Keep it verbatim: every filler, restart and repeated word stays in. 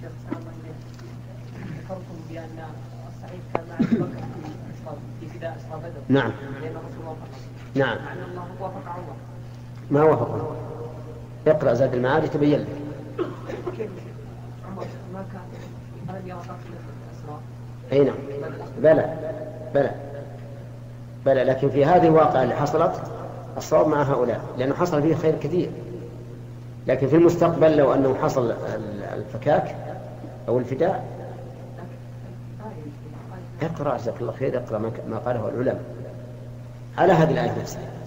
ذكرتم بأن الصحيح كان مع أبي بكر في في فداء أصحاب بدر. نعم. لأن الرسول وافق. نعم. مع أن الله وافق عمر. ما وافقه. اقرأ زاد المعاد تبين لك. كيف عمر ما كان ألم يرى قتل الأسرى؟ أي نعم. بلى بلى بلى لكن في هذه الواقعة اللي حصلت الصواب مع هؤلاء لأنه حصل فيه خير كثير. لكن في المستقبل لو أنه حصل الفكاك أو الفداء اقرأ جزاك الله خير. اقرأ ما قاله العلماء على هذه الآية نفسها.